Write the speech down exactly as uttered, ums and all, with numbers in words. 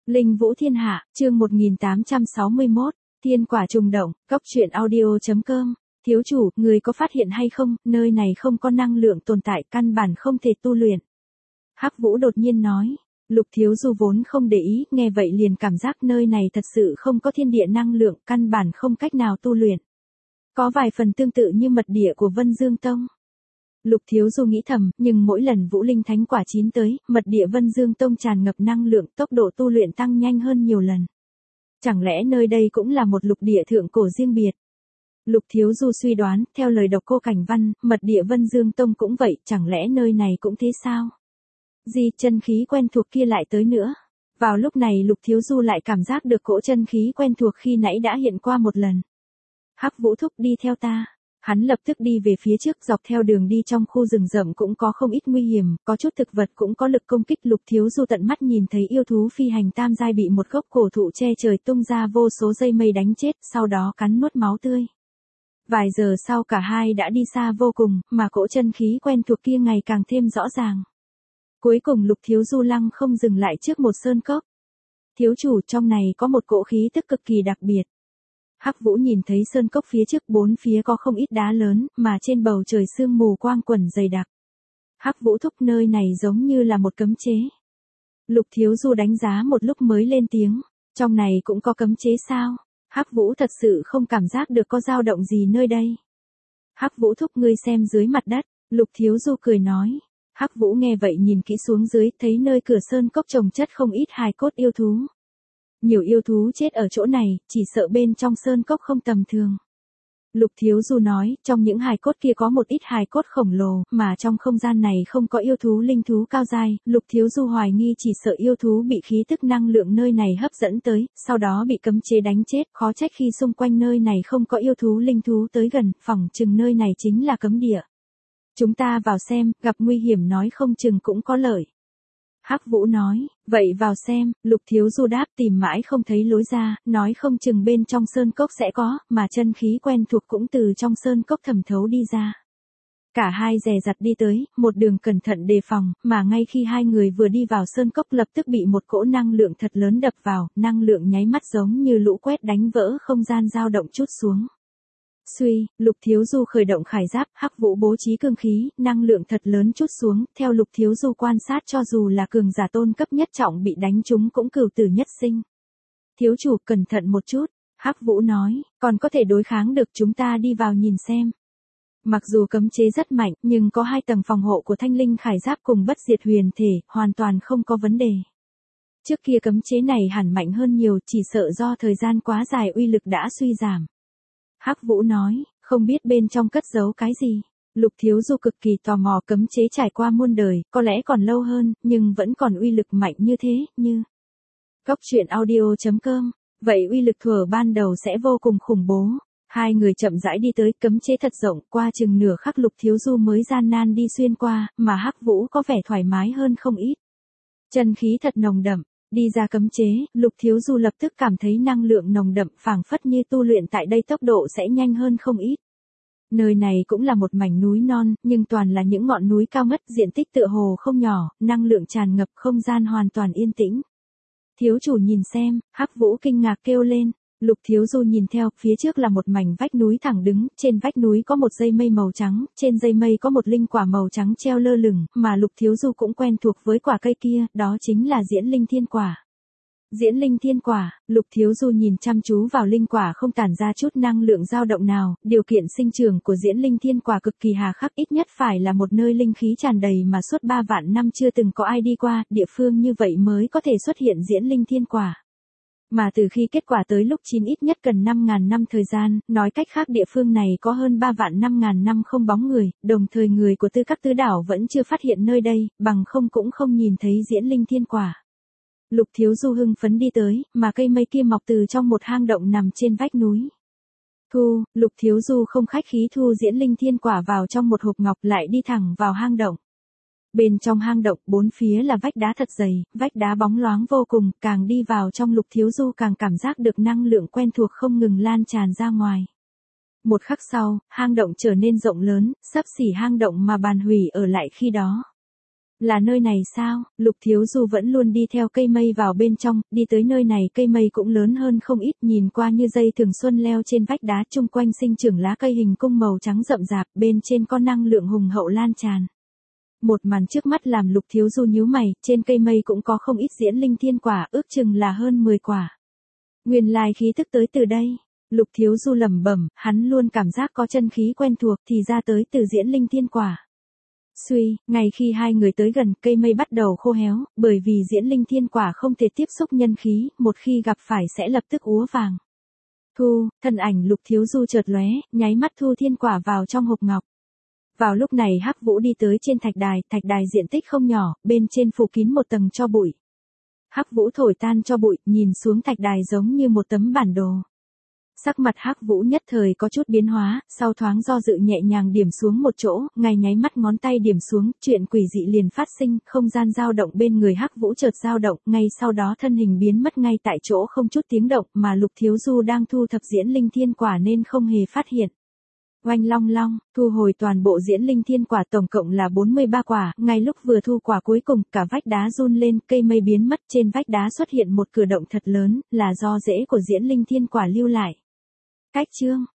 Linh Vũ Thiên Hạ, chương một nghìn tám trăm sáu mươi mốt, Thiên Quả Trùng Động, Cốc truyện audio chấm com. Thiếu chủ, người có phát hiện hay không, nơi này không có năng lượng tồn tại, căn bản không thể tu luyện. Hắc Vũ đột nhiên nói. Lục Thiếu Du vốn không để ý, nghe vậy liền cảm giác nơi này thật sự không có thiên địa năng lượng, căn bản không cách nào tu luyện. Có vài phần tương tự như mật địa của Vân Dương Tông. Lục Thiếu Du nghĩ thầm, nhưng mỗi lần Vũ Linh Thánh Quả chín tới, mật địa Vân Dương Tông tràn ngập năng lượng, tốc độ tu luyện tăng nhanh hơn nhiều lần. Chẳng lẽ nơi đây cũng là một lục địa thượng cổ riêng biệt? Lục Thiếu Du suy đoán, theo lời Độc Cô Cảnh Văn, mật địa Vân Dương Tông cũng vậy, chẳng lẽ nơi này cũng thế sao? Gì, chân khí quen thuộc kia lại tới nữa. Vào lúc này Lục Thiếu Du lại cảm giác được cỗ chân khí quen thuộc khi nãy đã hiện qua một lần. Hắc Vũ thúc, đi theo ta. Hắn lập tức đi về phía trước, dọc theo đường đi trong khu rừng rậm cũng có không ít nguy hiểm, có chút thực vật cũng có lực công kích. Lục Thiếu Du tận mắt nhìn thấy yêu thú phi hành tam giai bị một gốc cổ thụ che trời tung ra vô số dây mây đánh chết, sau đó cắn nuốt máu tươi. Vài giờ sau cả hai đã đi xa vô cùng, mà cỗ chân khí quen thuộc kia ngày càng thêm rõ ràng. Cuối cùng Lục Thiếu Du lăng không dừng lại trước một sơn cốc. Thiếu chủ, trong này có một cỗ khí tức cực kỳ đặc biệt. Hắc Vũ nhìn thấy sơn cốc phía trước, bốn phía có không ít đá lớn, mà trên bầu trời sương mù quang quẩn dày đặc. Hắc Vũ thúc, nơi này giống như là một cấm chế. Lục Thiếu Du đánh giá một lúc mới lên tiếng, trong này cũng có cấm chế sao? Hắc Vũ thật sự không cảm giác được có dao động gì nơi đây. Hắc Vũ thúc, ngươi xem dưới mặt đất. Lục Thiếu Du cười nói. Hắc Vũ nghe vậy nhìn kỹ xuống dưới, thấy nơi cửa sơn cốc trồng chất không ít hài cốt yêu thú. Nhiều yêu thú chết ở chỗ này, chỉ sợ bên trong sơn cốc không tầm thường. Lục Thiếu Du nói, trong những hài cốt kia có một ít hài cốt khổng lồ, mà trong không gian này không có yêu thú linh thú cao dai. Lục Thiếu Du hoài nghi chỉ sợ yêu thú bị khí tức năng lượng nơi này hấp dẫn tới, sau đó bị cấm chế đánh chết, khó trách khi xung quanh nơi này không có yêu thú linh thú tới gần, phỏng chừng nơi này chính là cấm địa. Chúng ta vào xem, gặp nguy hiểm nói không chừng cũng có lợi. Hắc Vũ nói, vậy vào xem. Lục Thiếu Du đáp, tìm mãi không thấy lối ra, nói không chừng bên trong sơn cốc sẽ có, mà chân khí quen thuộc cũng từ trong sơn cốc thẩm thấu đi ra. Cả hai dè dặt đi tới, một đường cẩn thận đề phòng, mà ngay khi hai người vừa đi vào sơn cốc lập tức bị một cỗ năng lượng thật lớn đập vào, năng lượng nháy mắt giống như lũ quét đánh vỡ không gian dao động chút xuống. Suy, Lục Thiếu Du khởi động khải giáp, Hắc Vũ bố trí cương khí, năng lượng thật lớn chút xuống, theo Lục Thiếu Du quan sát cho dù là cường giả tôn cấp nhất trọng bị đánh trúng cũng cửu tử nhất sinh. Thiếu chủ, cẩn thận một chút, Hắc Vũ nói, còn có thể đối kháng được, chúng ta đi vào nhìn xem. Mặc dù cấm chế rất mạnh, nhưng có hai tầng phòng hộ của thanh linh khải giáp cùng bất diệt huyền thể, hoàn toàn không có vấn đề. Trước kia cấm chế này hẳn mạnh hơn nhiều, chỉ sợ do thời gian quá dài uy lực đã suy giảm. Hắc Vũ nói, không biết bên trong cất giấu cái gì. Lục Thiếu Du cực kỳ tò mò, cấm chế trải qua muôn đời, có lẽ còn lâu hơn, nhưng vẫn còn uy lực mạnh như thế, như Cốc truyện audio chấm com. Vậy uy lực thuở ban đầu sẽ vô cùng khủng bố. Hai người chậm rãi đi tới, cấm chế thật rộng, qua chừng nửa khắc Lục Thiếu Du mới gian nan đi xuyên qua, mà Hắc Vũ có vẻ thoải mái hơn không ít. Chân khí thật nồng đậm. Đi ra cấm chế, Lục Thiếu Du lập tức cảm thấy năng lượng nồng đậm, phảng phất như tu luyện tại đây tốc độ sẽ nhanh hơn không ít. Nơi này cũng là một mảnh núi non, nhưng toàn là những ngọn núi cao ngất, diện tích tựa hồ không nhỏ, năng lượng tràn ngập, không gian hoàn toàn yên tĩnh. Thiếu chủ nhìn xem, Hắc Vũ kinh ngạc kêu lên. Lục Thiếu Du nhìn theo, phía trước là một mảnh vách núi thẳng đứng, trên vách núi có một dây mây màu trắng, trên dây mây có một linh quả màu trắng treo lơ lửng, mà Lục Thiếu Du cũng quen thuộc với quả cây kia, đó chính là Diễn Linh Thiên Quả. Diễn Linh Thiên Quả, Lục Thiếu Du nhìn chăm chú vào linh quả không tản ra chút năng lượng dao động nào, điều kiện sinh trưởng của Diễn Linh Thiên Quả cực kỳ hà khắc, ít nhất phải là một nơi linh khí tràn đầy mà suốt ba vạn năm chưa từng có ai đi qua, địa phương như vậy mới có thể xuất hiện Diễn Linh Thiên Quả. Mà từ khi kết quả tới lúc chín ít nhất cần năm ngàn năm thời gian, nói cách khác địa phương này có hơn ba vạn năm ngàn năm không bóng người, đồng thời người của Tư Các Tứ Đảo vẫn chưa phát hiện nơi đây, bằng không cũng không nhìn thấy Diễn Linh Thiên Quả. Lục Thiếu Du hưng phấn đi tới, mà cây mây kia mọc từ trong một hang động nằm trên vách núi. Thu, Lục Thiếu Du không khách khí thu Diễn Linh Thiên Quả vào trong một hộp ngọc, lại đi thẳng vào hang động. Bên trong hang động, bốn phía là vách đá thật dày, vách đá bóng loáng vô cùng, càng đi vào trong Lục Thiếu Du càng cảm giác được năng lượng quen thuộc không ngừng lan tràn ra ngoài. Một khắc sau, hang động trở nên rộng lớn, xấp xỉ hang động mà Bàn Hủy ở lại khi đó. Là nơi này sao? Lục Thiếu Du vẫn luôn đi theo cây mây vào bên trong, đi tới nơi này cây mây cũng lớn hơn không ít, nhìn qua như dây thường xuân leo trên vách đá, chung quanh sinh trưởng lá cây hình cung màu trắng rậm rạp, bên trên có năng lượng hùng hậu lan tràn. Một màn trước mắt làm Lục Thiếu Du nhíu mày, trên cây mây cũng có không ít diễn linh thiên quả, ước chừng là hơn mười quả. Nguyên lai khí thức tới từ đây. Lục Thiếu Du lẩm bẩm, hắn luôn cảm giác có chân khí quen thuộc thì ra tới từ diễn linh thiên quả. Suy, ngay khi hai người tới gần, cây mây bắt đầu khô héo, bởi vì diễn linh thiên quả không thể tiếp xúc nhân khí, một khi gặp phải sẽ lập tức úa vàng. Thu, thân ảnh Lục Thiếu Du chợt lóe, nháy mắt thu thiên quả vào trong hộp ngọc. Vào lúc này Hắc Vũ đi tới trên thạch đài, thạch đài diện tích không nhỏ, bên trên phủ kín một tầng tro bụi. Hắc Vũ thổi tan tro bụi, nhìn xuống thạch đài giống như một tấm bản đồ. Sắc mặt Hắc Vũ nhất thời có chút biến hóa, sau thoáng do dự nhẹ nhàng điểm xuống một chỗ, ngay nháy mắt ngón tay điểm xuống, chuyện quỷ dị liền phát sinh, không gian dao động bên người Hắc Vũ chợt dao động, ngay sau đó thân hình biến mất ngay tại chỗ không chút tiếng động, mà Lục Thiếu Du đang thu thập diễn linh thiên quả nên không hề phát hiện. Oanh long long, thu hồi toàn bộ diễn linh thiên quả tổng cộng là bốn mươi ba quả, ngay lúc vừa thu quả cuối cùng, cả vách đá run lên, cây mây biến mất, trên vách đá xuất hiện một cử động thật lớn, là do rễ của diễn linh thiên quả lưu lại. Cách chương